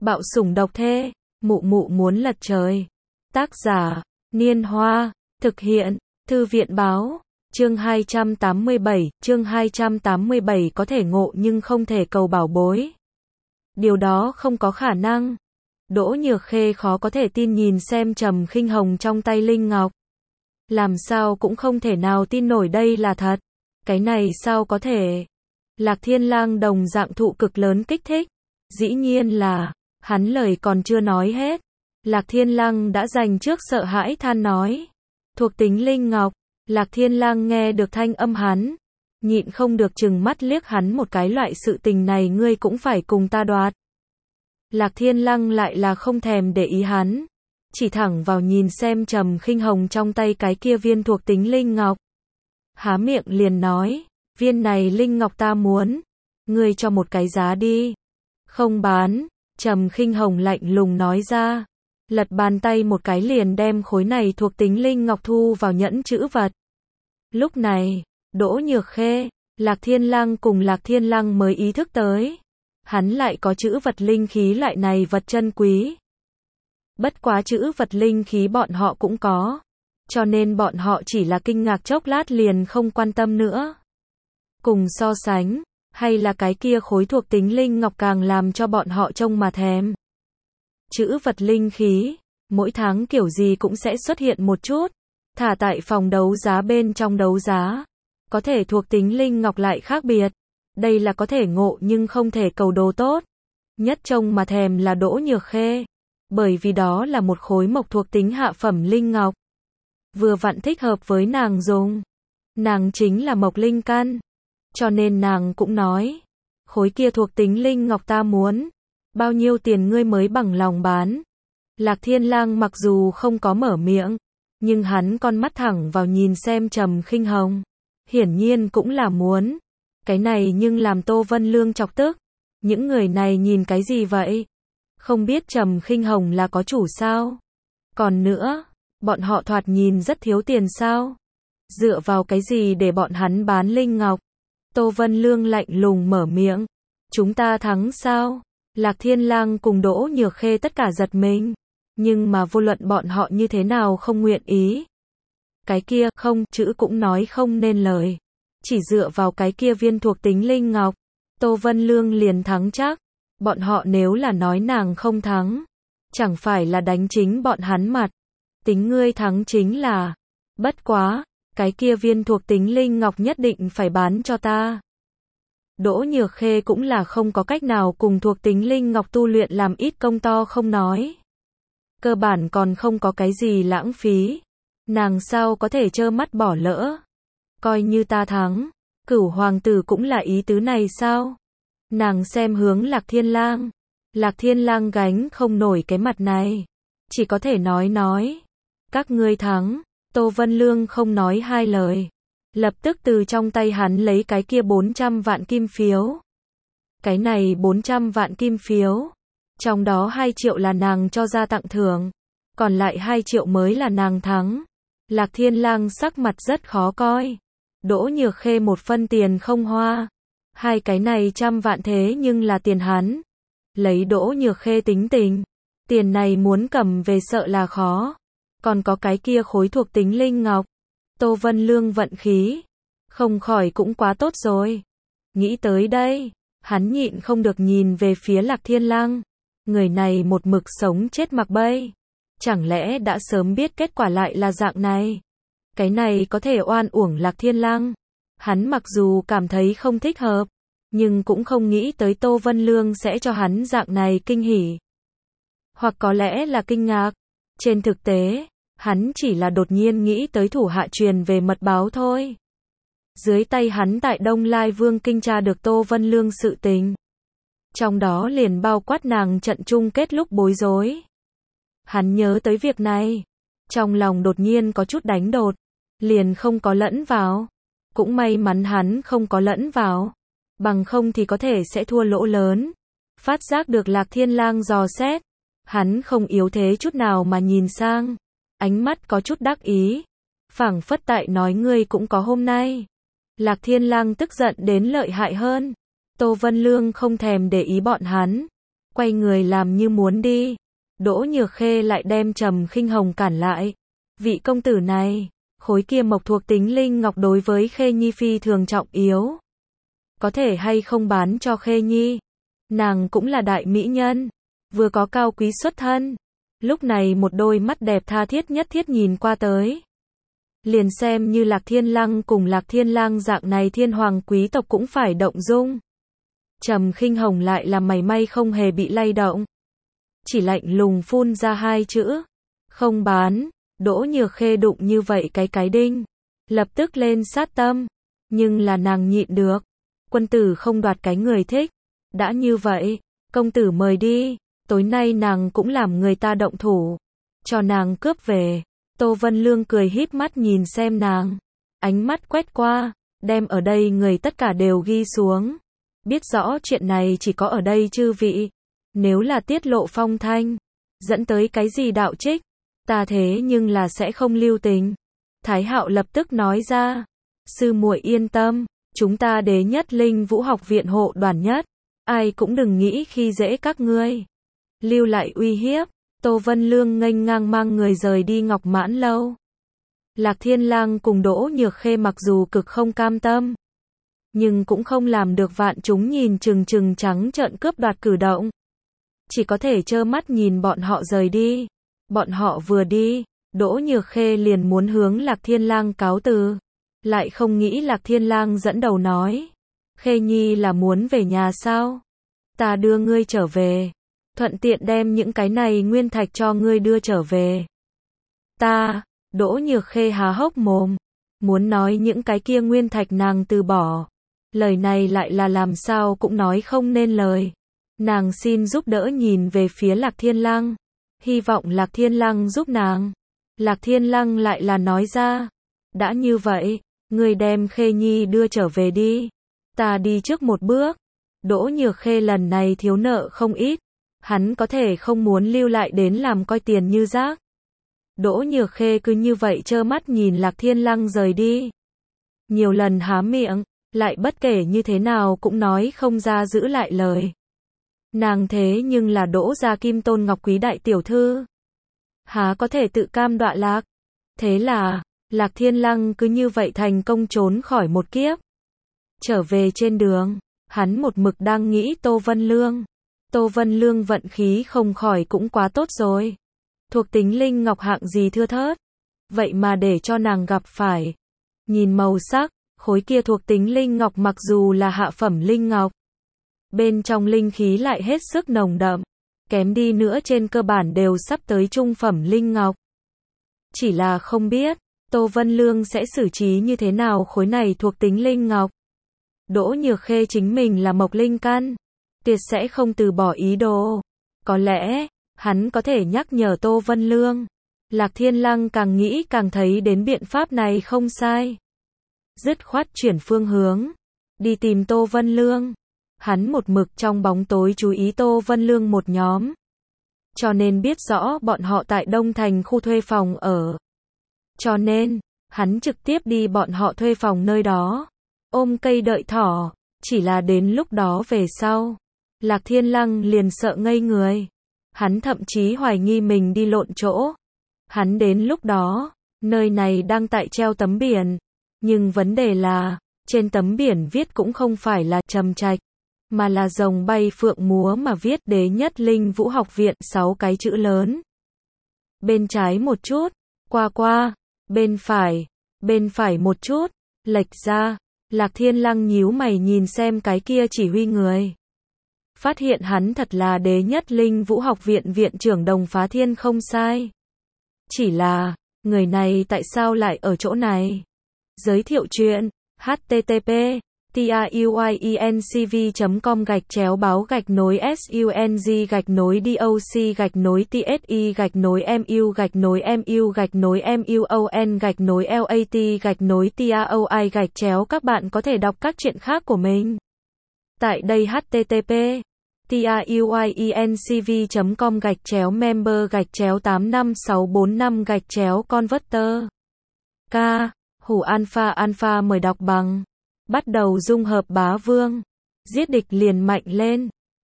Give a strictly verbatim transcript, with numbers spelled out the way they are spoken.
Bạo sủng độc thê, mụ mụ muốn lật trời. Tác giả, Niên Hoa, thực hiện, Thư viện báo, chương hai trăm tám mươi bảy, chương hai trăm tám mươi bảy có thể ngộ nhưng không thể cầu bảo bối. Điều đó không có khả năng. Đỗ Nhược Khê khó có thể tin nhìn xem Trầm Khinh Hồng trong tay Linh Ngọc. Làm sao cũng không thể nào tin nổi đây là thật. Cái này sao có thể? Lạc Thiên Lang đồng dạng thụ cực lớn kích thích. Dĩ nhiên là, hắn lời còn chưa nói hết. Lạc Thiên Lang đã dành trước sợ hãi than nói. Thuộc tính Linh Ngọc, Lạc Thiên Lang nghe được thanh âm hắn. Nhịn không được chừng mắt liếc hắn một cái, loại sự tình này ngươi cũng phải cùng ta đoạt. Lạc Thiên Lang lại là không thèm để ý hắn. Chỉ thẳng vào nhìn xem Trầm Khinh Hồng trong tay cái kia viên thuộc tính Linh Ngọc. Há miệng liền nói, viên này Linh Ngọc ta muốn. Ngươi cho một cái giá đi. Không bán, Trầm Khinh Hồng lạnh lùng nói ra. Lật bàn tay một cái liền đem khối này thuộc tính Linh Ngọc thu vào nhẫn chữ vật. Lúc này, Đỗ Nhược Khê, Lạc Thiên Lang cùng Lạc Thiên Lang mới ý thức tới. Hắn lại có chữ vật linh khí loại này vật chân quý. Bất quá chữ vật linh khí bọn họ cũng có. Cho nên bọn họ chỉ là kinh ngạc chốc lát liền không quan tâm nữa. Cùng so sánh, hay là cái kia khối thuộc tính Linh Ngọc càng làm cho bọn họ trông mà thèm. Chữ vật linh khí, mỗi tháng kiểu gì cũng sẽ xuất hiện một chút. Thả tại phòng đấu giá bên trong đấu giá. Có thể thuộc tính Linh Ngọc lại khác biệt. Đây là có thể ngộ nhưng không thể cầu đồ tốt. Nhất trông mà thèm là Đỗ Nhược Khê. Bởi vì đó là một khối mộc thuộc tính hạ phẩm Linh Ngọc. Vừa vặn thích hợp với nàng dùng. Nàng chính là mộc linh căn. Cho nên nàng cũng nói. Khối kia thuộc tính Linh Ngọc ta muốn. Bao nhiêu tiền ngươi mới bằng lòng bán? Lạc Thiên Lang mặc dù không có mở miệng. Nhưng hắn con mắt thẳng vào nhìn xem Trầm Khinh Hồng. Hiển nhiên cũng là muốn. Cái này nhưng làm Tô Vân Lương chọc tức. Những người này nhìn cái gì vậy? Không biết Trầm Khinh Hồng là có chủ sao? Còn nữa, bọn họ thoạt nhìn rất thiếu tiền sao? Dựa vào cái gì để bọn hắn bán Linh Ngọc? Tô Vân Lương lạnh lùng mở miệng. Chúng ta thắng sao? Lạc Thiên Lang cùng Đỗ Nhược Khê tất cả giật mình. Nhưng mà vô luận bọn họ như thế nào không nguyện ý. Cái kia không chữ cũng nói không nên lời. Chỉ dựa vào cái kia viên thuộc tính Linh Ngọc. Tô Vân Lương liền thắng chắc. Bọn họ nếu là nói nàng không thắng. Chẳng phải là đánh chính bọn hắn mặt. Tính ngươi thắng chính là. Bất quá, cái kia viên thuộc tính Linh Ngọc nhất định phải bán cho ta. Đỗ Nhược Khê cũng là không có cách nào cùng thuộc tính Linh Ngọc tu luyện làm ít công to không nói. Cơ bản còn không có cái gì lãng phí. Nàng sao có thể trơ mắt bỏ lỡ. Coi như ta thắng. Cửu hoàng tử cũng là ý tứ này sao? Nàng xem hướng Lạc Thiên Lang. Lạc Thiên Lang gánh không nổi cái mặt này. Chỉ có thể nói nói. Các ngươi thắng. Tô Vân Lương không nói hai lời. Lập tức từ trong tay hắn lấy cái kia bốn trăm vạn kim phiếu. Cái này bốn trăm vạn kim phiếu. Trong đó hai triệu là nàng cho ra tặng thưởng. Còn lại hai triệu mới là nàng thắng. Lạc Thiên Lang sắc mặt rất khó coi. Đỗ Nhược Khê một phân tiền không hoa. Hai cái này trăm vạn thế nhưng là tiền hắn. Lấy Đỗ Nhược Khê tính tình. Tiền này muốn cầm về sợ là khó. Còn có cái kia khối thuộc tính Linh Ngọc. Tô Vân Lương vận khí. Không khỏi cũng quá tốt rồi. Nghĩ tới đây. Hắn nhịn không được nhìn về phía Lạc Thiên Lang. Người này một mực sống chết mặc bay. Chẳng lẽ đã sớm biết kết quả lại là dạng này. Cái này có thể oan uổng Lạc Thiên Lang. Hắn mặc dù cảm thấy không thích hợp. Nhưng cũng không nghĩ tới Tô Vân Lương sẽ cho hắn dạng này kinh hỉ. Hoặc có lẽ là kinh ngạc. Trên thực tế, hắn chỉ là đột nhiên nghĩ tới thủ hạ truyền về mật báo thôi. Dưới tay hắn tại Đông Lai Vương kinh tra được Tô Vân Lương sự tình. Trong đó liền bao quát nàng trận chung kết lúc bối rối. Hắn nhớ tới việc này. Trong lòng đột nhiên có chút đánh đột. Liền không có lẫn vào. Cũng may mắn hắn không có lẫn vào. Bằng không thì có thể sẽ thua lỗ lớn. Phát giác được Lạc Thiên Lang dò xét. Hắn không yếu thế chút nào mà nhìn sang. Ánh mắt có chút đắc ý. Phảng phất tại nói ngươi cũng có hôm nay. Lạc Thiên Lang tức giận đến lợi hại hơn. Tô Vân Lương không thèm để ý bọn hắn. quay người làm như muốn đi. Đỗ Nhược Khê lại đem Trầm Khinh Hồng cản lại. Vị công tử này, khối kia mộc thuộc tính linh ngọc đối với Khê Nhi phi thường trọng yếu. Có thể hay không bán cho Khê Nhi? Nàng cũng là đại mỹ nhân, vừa có cao quý xuất thân. Lúc này một đôi mắt đẹp tha thiết nhất thiết nhìn qua tới. Liền xem như Lạc Thiên Lăng cùng Lạc Thiên Lang dạng này thiên hoàng quý tộc cũng phải động dung. Trầm Khinh Hồng lại là mảy may không hề bị lay động. Chỉ lạnh lùng phun ra hai chữ. Không bán. Đỗ Nhược Khê đụng như vậy cái cái đinh. Lập tức lên sát tâm. Nhưng là nàng nhịn được. Quân tử không đoạt cái người thích. Đã như vậy, công tử mời đi. Tối nay nàng cũng làm người ta động thủ. Cho nàng cướp về. Tô Vân Lương cười híp mắt nhìn xem nàng. Ánh mắt quét qua. Đem ở đây người tất cả đều ghi xuống. Biết rõ chuyện này chỉ có ở đây chư vị. Nếu là tiết lộ phong thanh. Dẫn tới cái gì đạo trích. Ta thế nhưng là sẽ không lưu tình. Thái Hạo lập tức nói ra. Sư muội yên tâm. Chúng ta đế nhất linh vũ học viện hộ đoàn nhất. Ai cũng đừng nghĩ khi dễ các ngươi. Lưu lại uy hiếp. Tô Vân Lương nghênh ngang mang người rời đi Ngọc Mãn Lâu. Lạc Thiên Lang cùng Đỗ Nhược Khê mặc dù cực không cam tâm. Nhưng cũng không làm được vạn chúng nhìn chừng chừng trắng trợn cướp đoạt cử động. Chỉ có thể trơ mắt nhìn bọn họ rời đi. Bọn họ vừa đi, Đỗ Nhược Khê liền muốn hướng Lạc Thiên Lang cáo từ. Lại không nghĩ Lạc Thiên Lang dẫn đầu nói. Khê Nhi là muốn về nhà sao? Ta đưa ngươi trở về. Thuận tiện đem những cái này nguyên thạch cho ngươi đưa trở về. Ta, Đỗ Nhược Khê há hốc mồm. Muốn nói những cái kia nguyên thạch nàng từ bỏ. Lời này lại là làm sao cũng nói không nên lời. Nàng xin giúp đỡ nhìn về phía Lạc Thiên Lang. Hy vọng Lạc Thiên Lang giúp nàng. Lạc Thiên Lang lại là nói ra. Đã như vậy, ngươi đem Khê Nhi đưa trở về đi. Ta đi trước một bước. Đỗ Nhược Khê lần này thiếu nợ không ít. Hắn có thể không muốn lưu lại đến làm coi tiền như rác. Đỗ Nhược Khê cứ như vậy trơ mắt nhìn Lạc Thiên Lang rời đi. Nhiều lần há miệng, lại bất kể như thế nào cũng nói không ra giữ lại lời. Nàng thế nhưng là Đỗ gia Kim Tôn Ngọc Quý đại tiểu thư. Há có thể tự cam đoạ lạc. Thế là, Lạc Thiên Lang cứ như vậy thành công trốn khỏi một kiếp. Trở về trên đường, hắn một mực đang nghĩ Tô Vân Lương. Tô Vân Lương vận khí không khỏi cũng quá tốt rồi. Thuộc tính linh ngọc hạng gì thưa thớt. Vậy mà để cho nàng gặp phải. Nhìn màu sắc, khối kia thuộc tính linh ngọc mặc dù là hạ phẩm linh ngọc. Bên trong linh khí lại hết sức nồng đậm. Kém đi nữa trên cơ bản đều sắp tới trung phẩm linh ngọc. Chỉ là không biết, Tô Vân Lương sẽ xử trí như thế nào khối này thuộc tính linh ngọc. Đỗ Nhược Khê chính mình là mộc linh căn. Tuyệt sẽ không từ bỏ ý đồ. Có lẽ, hắn có thể nhắc nhở Tô Vân Lương. Lạc Thiên Lang càng nghĩ càng thấy đến biện pháp này không sai. Dứt khoát chuyển phương hướng. Đi tìm Tô Vân Lương. Hắn một mực trong bóng tối chú ý Tô Vân Lương một nhóm. Cho nên biết rõ bọn họ tại Đông Thành khu thuê phòng ở. Cho nên, hắn trực tiếp đi bọn họ thuê phòng nơi đó. Ôm cây đợi thỏ. Chỉ là đến lúc đó về sau. Lạc Thiên Lang liền sợ ngây người. Hắn thậm chí hoài nghi mình đi lộn chỗ. Hắn đến lúc đó, nơi này đang tại treo tấm biển. Nhưng vấn đề là, trên tấm biển viết cũng không phải là Trầm Trạch, mà là rồng bay phượng múa mà viết đế nhất linh vũ học viện sáu cái chữ lớn. Bên trái một chút, qua qua, bên phải, bên phải một chút, lệch ra. Lạc Thiên Lang nhíu mày nhìn xem cái kia chỉ huy người. Phát hiện hắn thật là đế nhất linh vũ học viện viện trưởng Đồng Phá Thiên không sai. Chỉ là, người này tại sao lại ở chỗ này? Giới thiệu chuyện, http tiuyencv chấm com gạch chéo báo gạch nối sung gạch nối doc gạch nối tsi gạch nối mu gạch nối mu gạch nối muon gạch nối lat gạch nối taoi gạch chéo. Các bạn có thể đọc các chuyện khác của mình tại đây. Http tiuyencv chấm com gạch chéo member gạch chéo tám năm sáu bốn năm gạch chéo converter. K. Hủ Alpha Alpha mời đọc bằng. Bắt đầu dung hợp bá vương. Giết địch liền mạnh lên.